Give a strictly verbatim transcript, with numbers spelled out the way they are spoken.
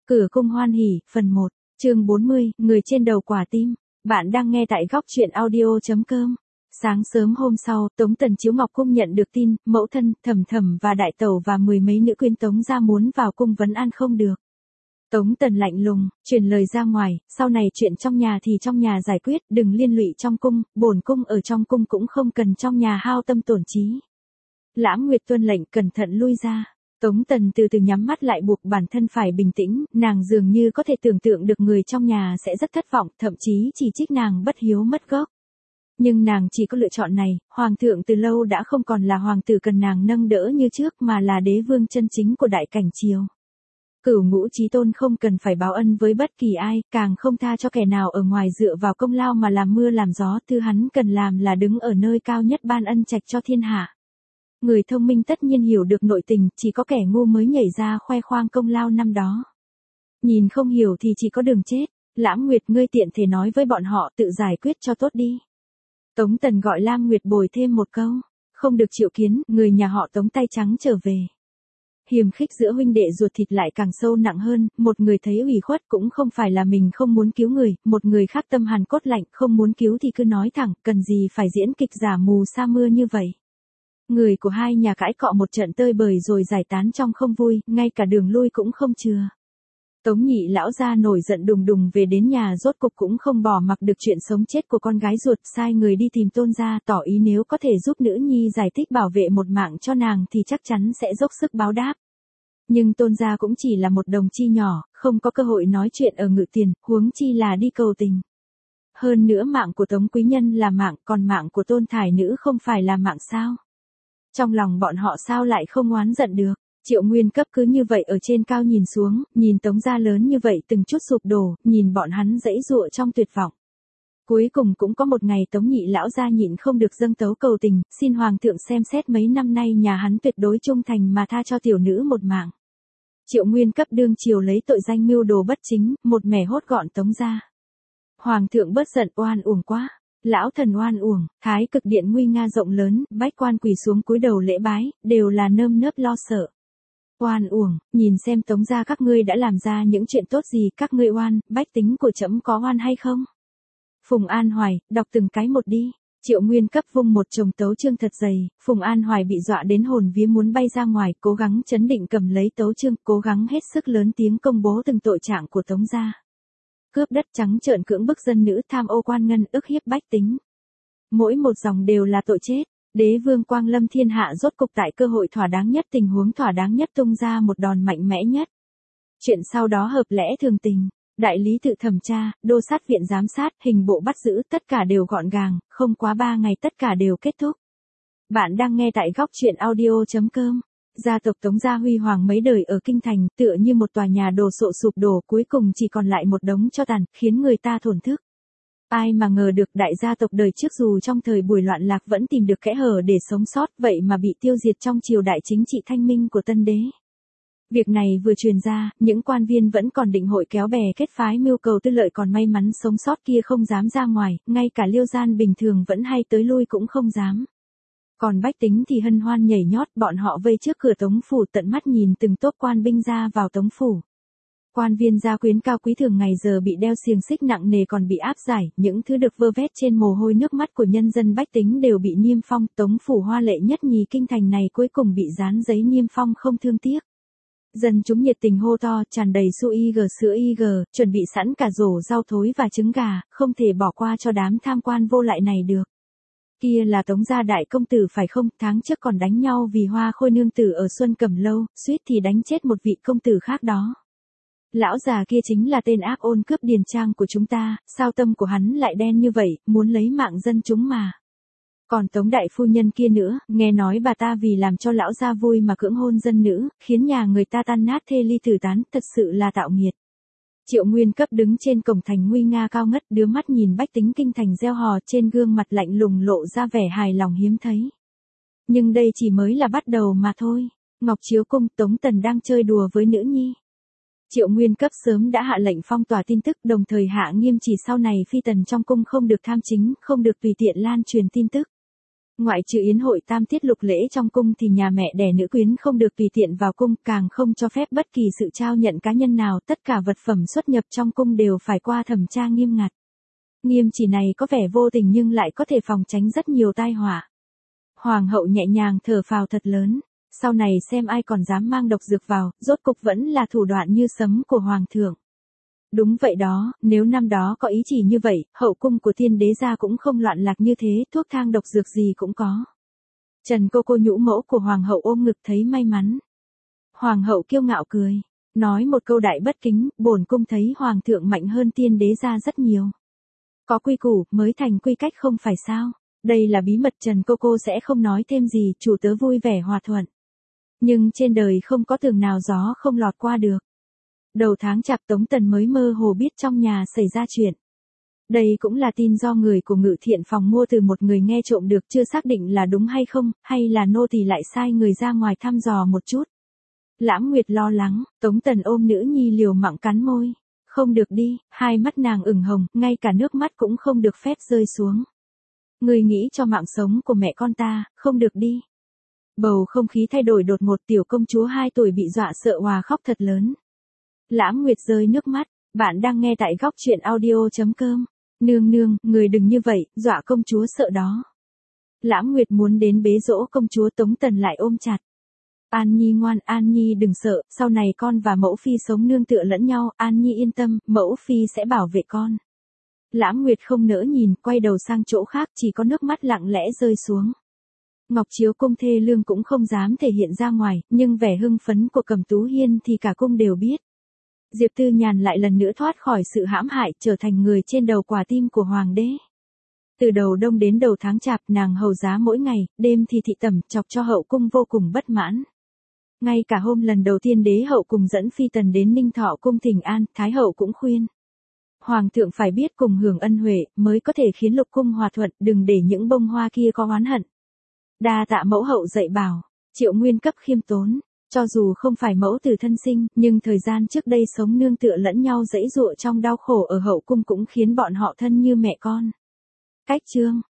Cửa cung hoan hỉ, phần một, chương bốn mươi, người trên đầu quả tim. Bạn đang nghe tại góc truyện audio.com. Sáng sớm hôm sau, Tống Tần Chiếu Ngọc Cung nhận được tin, mẫu thân, thẩm thẩm và đại tẩu và mười mấy nữ quyến Tống gia muốn vào cung vấn an không được. Tống Tần lạnh lùng, truyền lời ra ngoài, sau này chuyện trong nhà thì trong nhà giải quyết, đừng liên lụy trong cung, bổn cung ở trong cung cũng không cần trong nhà hao tâm tổn trí. Lãm Nguyệt tuân lệnh cẩn thận lui ra. Tống Tần từ từ nhắm mắt lại buộc bản thân phải bình tĩnh, nàng dường như có thể tưởng tượng được người trong nhà sẽ rất thất vọng, thậm chí chỉ trích nàng bất hiếu mất gốc. Nhưng nàng chỉ có lựa chọn này, hoàng thượng từ lâu đã không còn là hoàng tử cần nàng nâng đỡ như trước mà là đế vương chân chính của đại cảnh triều. Cửu Ngũ Chí Tôn không cần phải báo ân với bất kỳ ai, càng không tha cho kẻ nào ở ngoài dựa vào công lao mà làm mưa làm gió, thứ hắn cần làm là đứng ở nơi cao nhất ban ân trạch cho thiên hạ. Người thông minh tất nhiên hiểu được nội tình, chỉ có kẻ ngu mới nhảy ra khoe khoang công lao năm đó. Nhìn không hiểu thì chỉ có đường chết. Lãm Nguyệt, ngươi tiện thể nói với bọn họ tự giải quyết cho tốt đi. Tống Tần gọi Lam Nguyệt bồi thêm một câu. Không được triệu kiến, người nhà họ Tống tay trắng trở về. Hiềm khích giữa huynh đệ ruột thịt lại càng sâu nặng hơn, một người thấy ủy khuất cũng không phải là mình không muốn cứu người, một người khác tâm hàn cốt lạnh không muốn cứu thì cứ nói thẳng, cần gì phải diễn kịch giả mù sa mưa như vậy. Người của hai nhà cãi cọ một trận tơi bời rồi giải tán trong không vui, ngay cả đường lui cũng không chừa. Tống nhị lão gia nổi giận đùng đùng về đến nhà, rốt cục cũng không bỏ mặc được chuyện sống chết của con gái ruột, sai người đi tìm Tôn gia, tỏ ý nếu có thể giúp nữ nhi giải thích bảo vệ một mạng cho nàng thì chắc chắn sẽ dốc sức báo đáp. Nhưng Tôn gia cũng chỉ là một đồng chi nhỏ, không có cơ hội nói chuyện ở Ngự Tiền, huống chi là đi cầu tình. Hơn nữa mạng của Tống quý nhân là mạng, còn mạng của Tôn thải nữ không phải là mạng sao? Trong lòng bọn họ sao lại không oán giận được. Triệu Nguyên Cấp cứ như vậy ở trên cao nhìn xuống, nhìn Tống gia lớn như vậy từng chút sụp đổ, nhìn bọn hắn giãy giụa trong tuyệt vọng. Cuối cùng cũng có một ngày Tống nhị lão gia nhịn không được dâng tấu cầu tình, xin hoàng thượng xem xét mấy năm nay nhà hắn tuyệt đối trung thành mà tha cho tiểu nữ một mạng. Triệu Nguyên Cấp đương triều lấy tội danh mưu đồ bất chính, một mẻ hốt gọn Tống gia. Hoàng thượng bớt giận, oan uổng quá. Lão thần oan uổng, Thái Cực Điện nguy nga rộng lớn, bách quan quỳ xuống cúi đầu lễ bái, đều là nơm nớp lo sợ. Oan uổng, nhìn xem Tống gia các ngươi đã làm ra những chuyện tốt gì, các ngươi oan, bách tính của trẫm có oan hay không? Phùng An Hoài, đọc từng cái một đi. Triệu Nguyên Cấp vung một chồng tấu chương thật dày, Phùng An Hoài bị dọa đến hồn vía muốn bay ra ngoài, cố gắng chấn định cầm lấy tấu chương, cố gắng hết sức lớn tiếng công bố từng tội trạng của Tống gia. Cướp đất trắng trợn, cưỡng bức dân nữ, tham ô quan ngân, ức hiếp bách tính. Mỗi một dòng đều là tội chết. Đế vương quang lâm thiên hạ, rốt cục tại cơ hội thỏa đáng nhất, tình huống thỏa đáng nhất tung ra một đòn mạnh mẽ nhất. Chuyện sau đó hợp lẽ thường tình. Đại lý tự thẩm tra, đô sát viện giám sát, hình bộ bắt giữ, tất cả đều gọn gàng, không quá ba ngày tất cả đều kết thúc. Bạn đang nghe tại góc truyện audio.com. Gia tộc Tống gia huy hoàng mấy đời ở kinh thành, tựa như một tòa nhà đồ sộ sụp đổ, cuối cùng chỉ còn lại một đống tro tàn, khiến người ta thổn thức. Ai mà ngờ được đại gia tộc đời trước dù trong thời buổi loạn lạc vẫn tìm được kẽ hở để sống sót, vậy mà bị tiêu diệt trong triều đại chính trị thanh minh của tân đế. Việc này vừa truyền ra, những quan viên vẫn còn định hội kéo bè kết phái mưu cầu tư lợi còn may mắn sống sót kia không dám ra ngoài, ngay cả Liêu Gian bình thường vẫn hay tới lui cũng không dám. Còn bách tính thì hân hoan nhảy nhót, bọn họ vây trước cửa Tống phủ tận mắt nhìn từng tốp quan binh ra vào Tống phủ. Quan viên gia quyến cao quý thường ngày giờ bị đeo xiềng xích nặng nề còn bị áp giải, những thứ được vơ vét trên mồ hôi nước mắt của nhân dân bách tính đều bị niêm phong, Tống phủ hoa lệ nhất nhì kinh thành này cuối cùng bị dán giấy niêm phong không thương tiếc. Dân chúng nhiệt tình hô to, tràn đầy su y gờ sữa y gờ, chuẩn bị sẵn cả rổ rau thối và trứng gà, không thể bỏ qua cho đám tham quan vô lại này được. Kia là Tống gia đại công tử phải không, tháng trước còn đánh nhau vì hoa khôi nương tử ở Xuân Cẩm Lâu, suýt thì đánh chết một vị công tử khác đó. Lão già kia chính là tên ác ôn cướp điền trang của chúng ta, sao tâm của hắn lại đen như vậy, muốn lấy mạng dân chúng mà. Còn Tống đại phu nhân kia nữa, nghe nói bà ta vì làm cho lão gia vui mà cưỡng hôn dân nữ, khiến nhà người ta tan nát thê ly tử tán, thật sự là tạo nghiệt. Triệu Nguyên Cấp đứng trên cổng thành nguy nga cao ngất, đưa mắt nhìn bách tính kinh thành reo hò, trên gương mặt lạnh lùng lộ ra vẻ hài lòng hiếm thấy. Nhưng đây chỉ mới là bắt đầu mà thôi. Ngọc Chiếu Cung, Tống Tần đang chơi đùa với nữ nhi. Triệu Nguyên Cấp sớm đã hạ lệnh phong tỏa tin tức, đồng thời hạ nghiêm chỉ sau này phi tần trong cung không được tham chính, không được tùy tiện lan truyền tin tức. Ngoại trừ yến hội tam tiết lục lễ trong cung thì nhà mẹ đẻ nữ quyến không được tùy tiện vào cung, càng không cho phép bất kỳ sự trao nhận cá nhân nào, tất cả vật phẩm xuất nhập trong cung đều phải qua thẩm tra nghiêm ngặt. Nghiêm chỉ này có vẻ vô tình nhưng lại có thể phòng tránh rất nhiều tai họa. Hoàng hậu nhẹ nhàng thở phào thật lớn, sau này xem ai còn dám mang độc dược vào, rốt cục vẫn là thủ đoạn như sấm của hoàng thượng. Đúng vậy đó, nếu năm đó có ý chỉ như vậy, hậu cung của tiên đế gia cũng không loạn lạc như thế, thuốc thang độc dược gì cũng có. Trần cô cô nhũ mẫu của hoàng hậu ôm ngực thấy may mắn. Hoàng hậu kiêu ngạo cười, nói một câu đại bất kính, bổn cung thấy hoàng thượng mạnh hơn tiên đế gia rất nhiều. Có quy củ mới thành quy cách không phải sao? Đây là bí mật Trần cô cô sẽ không nói thêm gì, chủ tớ vui vẻ hòa thuận. Nhưng trên đời không có tường nào gió không lọt qua được. Đầu tháng chạp Tống Tần mới mơ hồ biết trong nhà xảy ra chuyện. Đây cũng là tin do người của Ngự Thiện phòng mua từ một người nghe trộm được, chưa xác định là đúng hay không, hay là nô tỳ lại sai người ra ngoài thăm dò một chút. Lãm Nguyệt lo lắng, Tống Tần ôm nữ nhi liều mạng cắn môi. Không được đi, hai mắt nàng ửng hồng, ngay cả nước mắt cũng không được phép rơi xuống. Người nghĩ cho mạng sống của mẹ con ta, không được đi. Bầu không khí thay đổi đột ngột, tiểu công chúa hai tuổi bị dọa sợ òa khóc thật lớn. Lãm Nguyệt rơi nước mắt, bạn đang nghe tại góc truyện audio chấm com. Nương nương, người đừng như vậy, dọa công chúa sợ đó. Lãm Nguyệt muốn đến bế dỗ công chúa, Tống Tần lại ôm chặt. An Nhi ngoan, An Nhi đừng sợ, sau này con và mẫu phi sống nương tựa lẫn nhau, An Nhi yên tâm, mẫu phi sẽ bảo vệ con. Lãm Nguyệt không nỡ nhìn, quay đầu sang chỗ khác, chỉ có nước mắt lặng lẽ rơi xuống. Ngọc Chiếu cung thê lương cũng không dám thể hiện ra ngoài, nhưng vẻ hưng phấn của Cẩm Tú Hiên thì cả cung đều biết. Diệp Tư Nhàn lại lần nữa thoát khỏi sự hãm hại, trở thành người trên đầu quả tim của hoàng đế. Từ đầu đông đến đầu tháng chạp, nàng hầu giá mỗi ngày, đêm thì thị tẩm, chọc cho hậu cung vô cùng bất mãn. Ngay cả hôm lần đầu tiên đế hậu cùng dẫn phi tần đến Ninh Thọ cung thỉnh an, thái hậu cũng khuyên. Hoàng thượng phải biết cùng hưởng ân huệ, mới có thể khiến lục cung hòa thuận, đừng để những bông hoa kia có oán hận. Đa tạ mẫu hậu dạy bảo, Triệu Nguyên cấp khiêm tốn. Cho dù không phải mẫu tử thân sinh, nhưng thời gian trước đây sống nương tựa lẫn nhau dãy dụa trong đau khổ ở hậu cung cũng khiến bọn họ thân như mẹ con. Cách chương